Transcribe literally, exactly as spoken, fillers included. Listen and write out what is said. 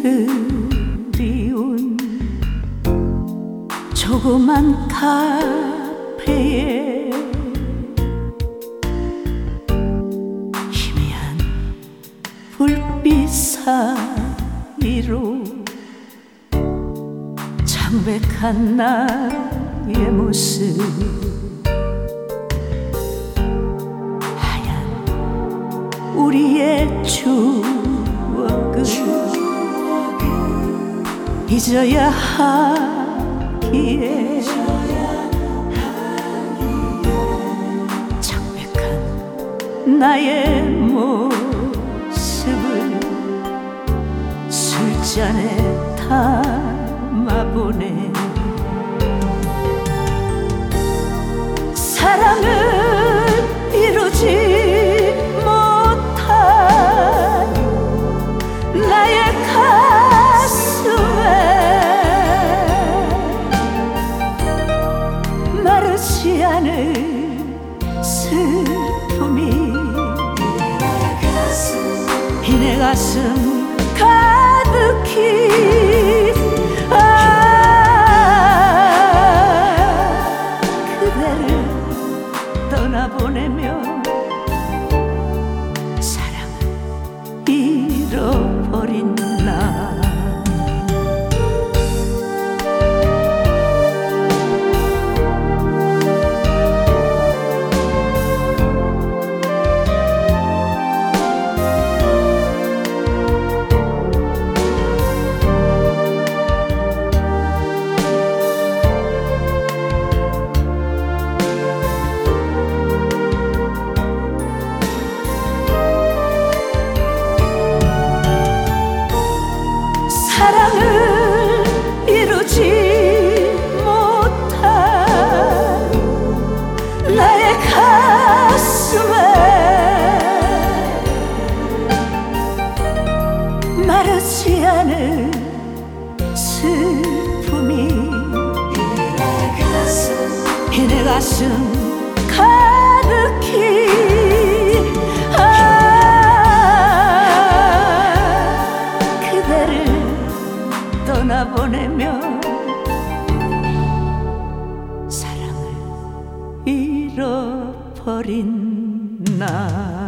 그리운 조그만 카페에 희미한 불빛 사이로 창백한 나의 모습, 하얀 우리의 추억을 잊어야 하기에 창백한 나의 모습을 술잔에 담아보네. 사랑을 이루지 못한 나의 가슴에 마르지 않을 슬픔이 이 내 가슴 가득히 아 그대를 떠나보내며 사랑을 잃어버린 나. 사랑을 이루지 못한 나의 가슴에 마르지 않을 슬픔이 이 내 가슴 가득히 아 그대를 떠나보내며 사랑을 잃어버린 나.